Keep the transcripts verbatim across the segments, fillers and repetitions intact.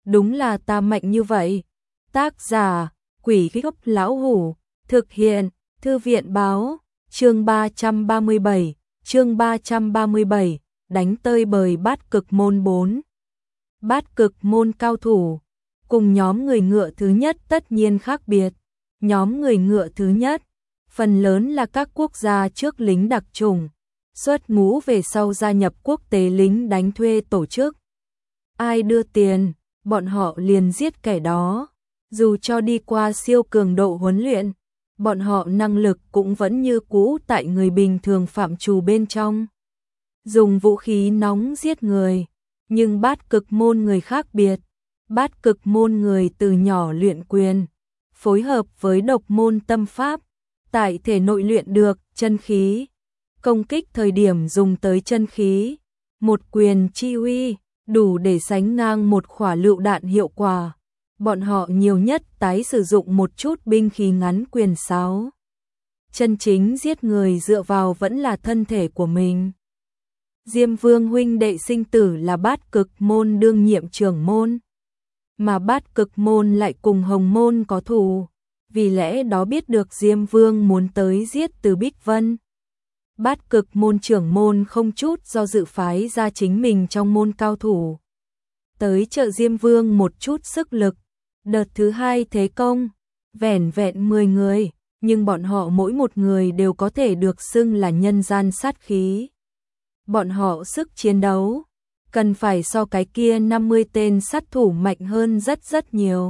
đúng là ta mạnh như vậy. Tác giả, Quỷ Gốc Lão Hủ, thực hiện, Thư viện báo, chương ba trăm ba mươi bảy, chương ba trăm ba mươi bảy, đánh tơi bời Bát Cực môn bốn. Bát Cực môn cao thủ, cùng nhóm người ngựa thứ nhất tất nhiên khác biệt. Nhóm người ngựa thứ nhất, phần lớn là các quốc gia trước lính đặc chủng, xuất ngũ về sau gia nhập quốc tế lính đánh thuê tổ chức. Ai đưa tiền, bọn họ liền giết kẻ đó. Dù cho đi qua siêu cường độ huấn luyện, bọn họ năng lực cũng vẫn như cũ tại người bình thường phạm trù bên trong. Dùng vũ khí nóng giết người, nhưng Bát Cực môn người khác biệt. Bát Cực môn người từ nhỏ luyện quyền, phối hợp với độc môn tâm pháp, tại thể nội luyện được chân khí, công kích thời điểm dùng tới chân khí, một quyền chi uy đủ để sánh ngang một quả lựu đạn hiệu quả. Bọn họ nhiều nhất tái sử dụng một chút binh khí ngắn quyền sáo. Chân chính giết người dựa vào vẫn là thân thể của mình. Diêm Vương huynh đệ sinh tử là Bát Cực môn đương nhiệm trưởng môn, mà Bát Cực môn lại cùng Hồng môn có thù, vì lẽ đó biết được Diêm Vương muốn tới giết Từ Bích Vân. Bát Cực môn trưởng môn không chút do dự phái ra chính mình trong môn cao thủ tới trợ Diêm Vương một chút sức lực. Đợt thứ hai thế công, vẻn vẹn mười người, nhưng bọn họ mỗi một người đều có thể được xưng là nhân gian sát khí. Bọn họ sức chiến đấu, cần phải so cái kia năm mươi tên sát thủ mạnh hơn rất rất nhiều.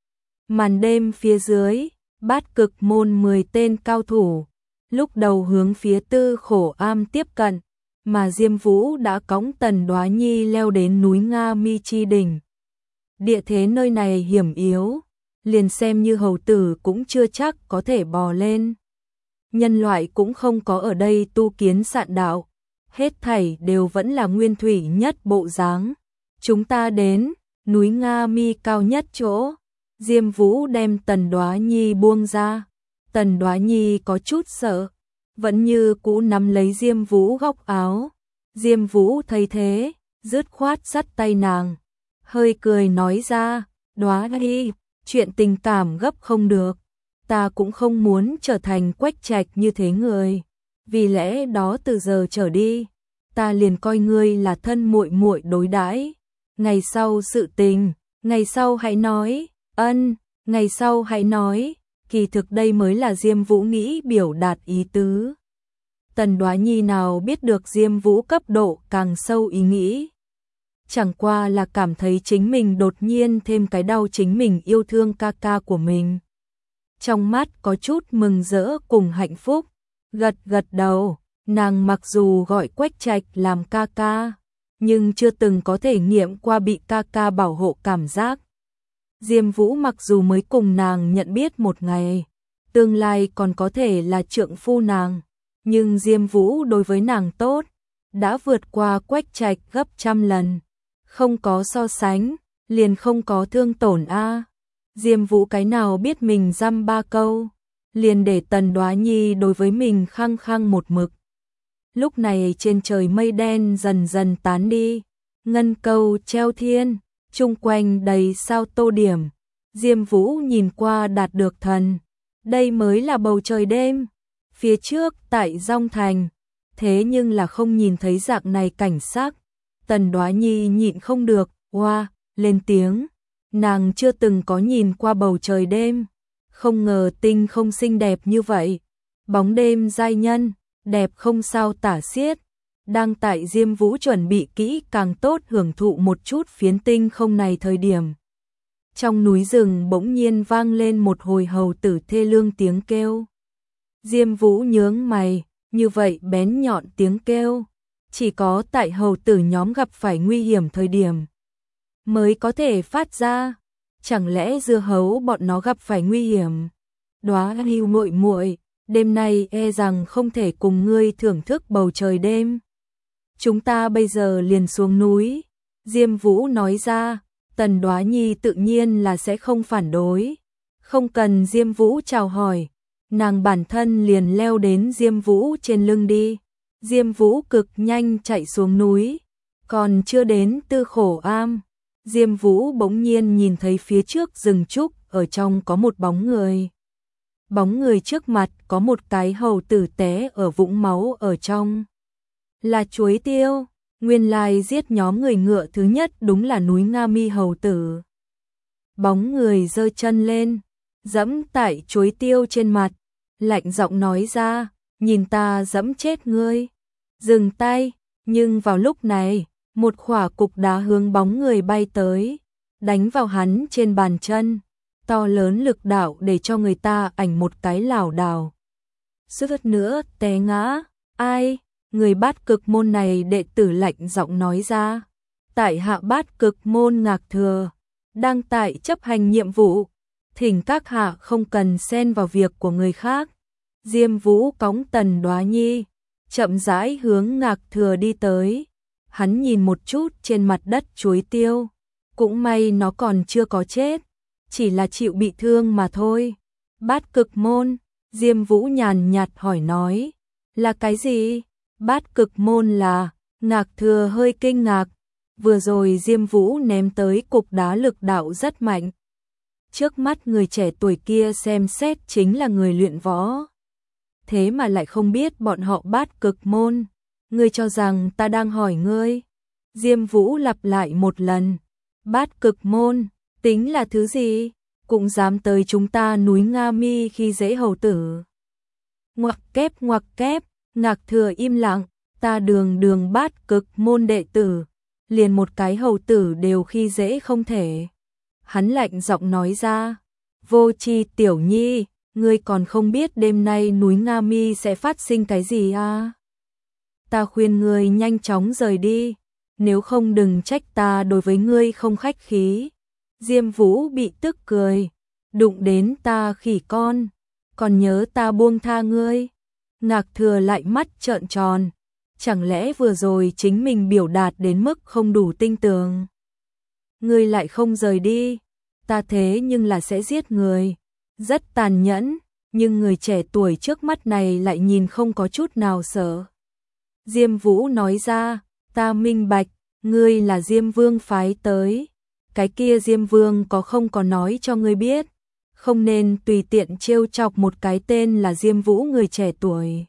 Màn đêm phía dưới, Bát Cực môn mười tên cao thủ, lúc đầu hướng phía Tư Khổ Am tiếp cận, mà Diêm Vũ đã cõng Tần Đoá Nhi leo đến núi Nga Mi Chi đỉnh. Địa thế nơi này hiểm yếu, liền xem như hầu tử cũng chưa chắc có thể bò lên. Nhân loại cũng không có ở đây tu kiến sạn đạo, hết thảy đều vẫn là nguyên thủy nhất bộ dáng. Chúng ta đến núi Nga Mi cao nhất chỗ. Diêm Vũ đem Tần Đoá Nhi buông ra. Tần Đoá Nhi có chút sợ, vẫn như cũ nắm lấy Diêm Vũ góc áo. Diêm Vũ thấy thế, dứt khoát dắt tay nàng, hơi cười nói ra, Đoá Nhi, chuyện tình cảm gấp không được, ta cũng không muốn trở thành Quách Trạch như thế người, vì lẽ đó từ giờ trở đi, ta liền coi ngươi là thân muội muội đối đãi. Ngày sau sự tình, ngày sau hãy nói. Ân, ngày sau hãy nói. Kỳ thực đây mới là Diêm Vũ nghĩ biểu đạt ý tứ. Tần Đoá Nhi nào biết được Diêm Vũ cấp độ càng sâu ý nghĩ, chẳng qua là cảm thấy chính mình đột nhiên thêm cái đau chính mình yêu thương ca ca của mình. Trong mắt có chút mừng rỡ cùng hạnh phúc, gật gật đầu. Nàng mặc dù gọi Quách Trạch làm ca ca, nhưng chưa từng có thể nghiệm qua bị ca ca bảo hộ cảm giác. Diêm Vũ mặc dù mới cùng nàng nhận biết một ngày, tương lai còn có thể là trượng phu nàng, nhưng Diêm Vũ đối với nàng tốt, đã vượt qua Quách Trạch gấp trăm lần. Không có so sánh, liền không có thương tổn a. Diêm Vũ cái nào biết mình dăm ba câu, liền để Tần Đoá Nhi đối với mình khăng khăng một mực. Lúc này trên trời mây đen dần dần tán đi, ngân câu treo thiên, chung quanh đầy sao tô điểm. Diêm Vũ nhìn qua đạt được thần, đây mới là bầu trời đêm. Phía trước tại Dong Thành, thế nhưng là không nhìn thấy dạng này cảnh sắc. Tần Đoá Nhi nhịn không được, oa, lên tiếng. Nàng chưa từng có nhìn qua bầu trời đêm, không ngờ tinh không xinh đẹp như vậy. Bóng đêm giai nhân, đẹp không sao tả xiết. Đang tại Diêm Vũ chuẩn bị kỹ càng tốt hưởng thụ một chút phiến tinh không này thời điểm. Trong núi rừng bỗng nhiên vang lên một hồi hầu tử thê lương tiếng kêu. Diêm Vũ nhướng mày, như vậy bén nhọn tiếng kêu, chỉ có tại hầu tử nhóm gặp phải nguy hiểm thời điểm mới có thể phát ra. Chẳng lẽ dưa hấu bọn nó gặp phải nguy hiểm? Đoá Hưu muội muội, đêm nay e rằng không thể cùng ngươi thưởng thức bầu trời đêm. Chúng ta bây giờ liền xuống núi. Diêm Vũ nói ra. Tần Đoá Nhi tự nhiên là sẽ không phản đối. Không cần Diêm Vũ chào hỏi, nàng bản thân liền leo đến Diêm Vũ trên lưng đi. Diêm Vũ cực nhanh chạy xuống núi, còn chưa đến Tư Khổ Am, Diêm Vũ bỗng nhiên nhìn thấy phía trước rừng trúc ở trong có một bóng người. Bóng người trước mặt có một cái hầu tử té ở vũng máu ở trong. Là Chuối Tiêu, nguyên lai giết nhóm người ngựa thứ nhất đúng là núi Nga Mi hầu tử. Bóng người giơ chân lên, dẫm tại Chuối Tiêu trên mặt, lạnh giọng nói ra, nhìn ta dẫm chết ngươi. Dừng tay, nhưng vào lúc này, một khỏa cục đá hướng bóng người bay tới, đánh vào hắn trên bàn chân, to lớn lực đạo để cho người ta ảnh một cái lảo đảo. Suýt nữa té ngã, ai? Người Bát Cực môn này đệ tử lạnh giọng nói ra. Tại hạ Bát Cực môn Ngạc Thừa, đang tại chấp hành nhiệm vụ, thỉnh các hạ không cần xen vào việc của người khác. Diêm Vũ cõng Tần Đoá Nhi, chậm rãi hướng Ngạc Thừa đi tới. Hắn nhìn một chút trên mặt đất Chuối Tiêu, cũng may nó còn chưa có chết, chỉ là chịu bị thương mà thôi. Bát Cực môn, Diêm Vũ nhàn nhạt hỏi nói, là cái gì? Bát Cực môn là, Ngạc Thừa hơi kinh ngạc, vừa rồi Diêm Vũ ném tới cục đá lực đạo rất mạnh. Trước mắt người trẻ tuổi kia xem xét chính là người luyện võ. Thế mà lại không biết bọn họ Bát Cực môn, ngươi cho rằng ta đang hỏi ngươi. Diêm Vũ lặp lại một lần, Bát Cực môn, tính là thứ gì, cũng dám tới chúng ta núi Nga Mi khi dễ hầu tử. Ngoặc kép ngoặc kép, Ngạc Thừa im lặng, ta đường đường Bát Cực môn đệ tử, liền một cái hầu tử đều khi dễ không thể. Hắn lạnh giọng nói ra, Vô Tri tiểu nhi, ngươi còn không biết đêm nay núi Nga Mi sẽ phát sinh cái gì à? Ta khuyên ngươi nhanh chóng rời đi, nếu không đừng trách ta đối với ngươi không khách khí. Diêm Vũ bị tức cười, đụng đến ta khỉ con, còn nhớ ta buông tha ngươi. Ngạc Thừa lại mắt trợn tròn, chẳng lẽ vừa rồi chính mình biểu đạt đến mức không đủ tinh tường. Ngươi lại không rời đi, ta thế nhưng là sẽ giết người. Rất tàn nhẫn, nhưng người trẻ tuổi trước mắt này lại nhìn không có chút nào sợ. Diêm Vũ nói ra, ta minh bạch, ngươi là Diêm Vương phái tới. Cái kia Diêm Vương có không có nói cho ngươi biết, không nên tùy tiện trêu chọc một cái tên là Diêm Vũ người trẻ tuổi.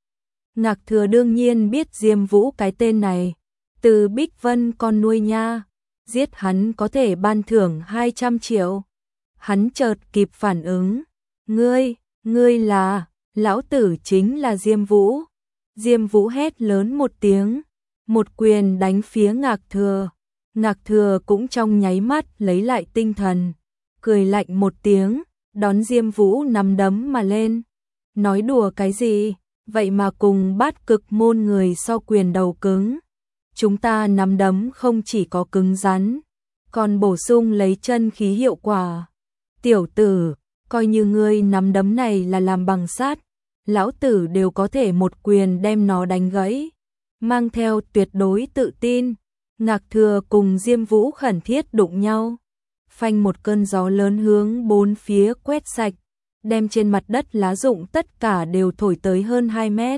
Ngạc Thừa đương nhiên biết Diêm Vũ cái tên này, từ Bích Vân con nuôi nha, giết hắn có thể ban thưởng hai trăm triệu. Hắn chợt kịp phản ứng, ngươi, ngươi là, lão tử chính là Diêm Vũ. Diêm Vũ hét lớn một tiếng, một quyền đánh phía Ngạc Thừa. Ngạc Thừa cũng trong nháy mắt lấy lại tinh thần, cười lạnh một tiếng, đón Diêm Vũ nắm đấm mà lên. Nói đùa cái gì, vậy mà cùng Bát Cực môn người so quyền đầu cứng. Chúng ta nắm đấm không chỉ có cứng rắn, còn bổ sung lấy chân khí hiệu quả. Tiểu tử, coi như ngươi nắm đấm này là làm bằng sắt, lão tử đều có thể một quyền đem nó đánh gãy. Mang theo tuyệt đối tự tin, Ngạc Thừa cùng Diêm Vũ khẩn thiết đụng nhau. Phanh, một cơn gió lớn hướng bốn phía quét sạch, đem trên mặt đất lá rụng tất cả đều thổi tới hơn hai mét.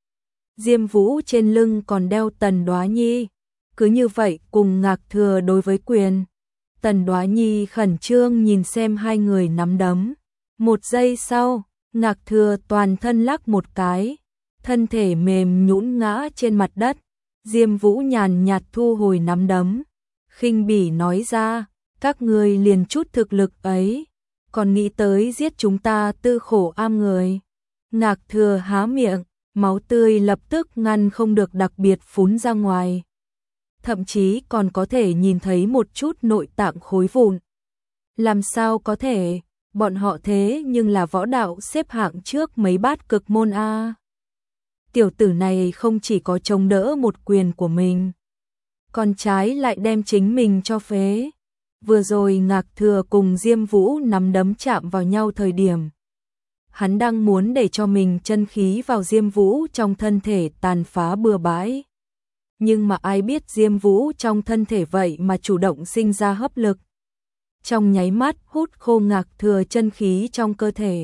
Diêm Vũ trên lưng còn đeo Tần Đoá Nhi, cứ như vậy cùng Ngạc Thừa đối với quyền. Tần Đoá Nhi khẩn trương nhìn xem hai người nắm đấm. Một giây sau, Ngạc Thừa toàn thân lắc một cái, thân thể mềm nhũn ngã trên mặt đất. Diêm Vũ nhàn nhạt thu hồi nắm đấm, khinh bỉ nói ra, các ngươi liền chút thực lực ấy, còn nghĩ tới giết chúng ta tư khổ am người. Ngạc Thừa há miệng, máu tươi lập tức ngăn không được đặc biệt phún ra ngoài. Thậm chí còn có thể nhìn thấy một chút nội tạng khối vụn. Làm sao có thể, bọn họ thế nhưng là võ đạo xếp hạng trước mấy Bát Cực môn a. Tiểu tử này không chỉ có chống đỡ một quyền của mình, còn trái lại đem chính mình cho phế. Vừa rồi Ngạc Thừa cùng Diêm Vũ nắm đấm chạm vào nhau thời điểm, hắn đang muốn để cho mình chân khí vào Diêm Vũ trong thân thể tàn phá bừa bãi. Nhưng mà ai biết Diêm Vũ trong thân thể vậy mà chủ động sinh ra hấp lực. Trong nháy mắt hút khô Ngạc Thừa chân khí trong cơ thể.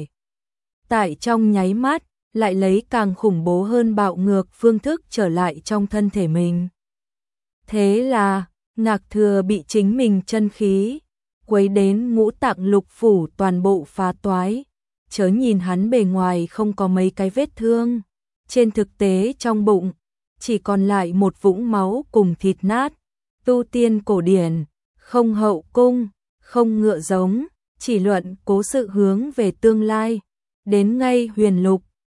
Tại trong nháy mắt, lại lấy càng khủng bố hơn bạo ngược phương thức trở lại trong thân thể mình. Thế là, Ngạc Thừa bị chính mình chân khí quấy đến ngũ tạng lục phủ toàn bộ phá toái, chớ nhìn hắn bề ngoài không có mấy cái vết thương, trên thực tế trong bụng chỉ còn lại một vũng máu cùng thịt nát. Tu tiên cổ điển, không hậu cung, không ngựa giống, chỉ luận cố sự hướng về tương lai. Đến ngay huyền lục,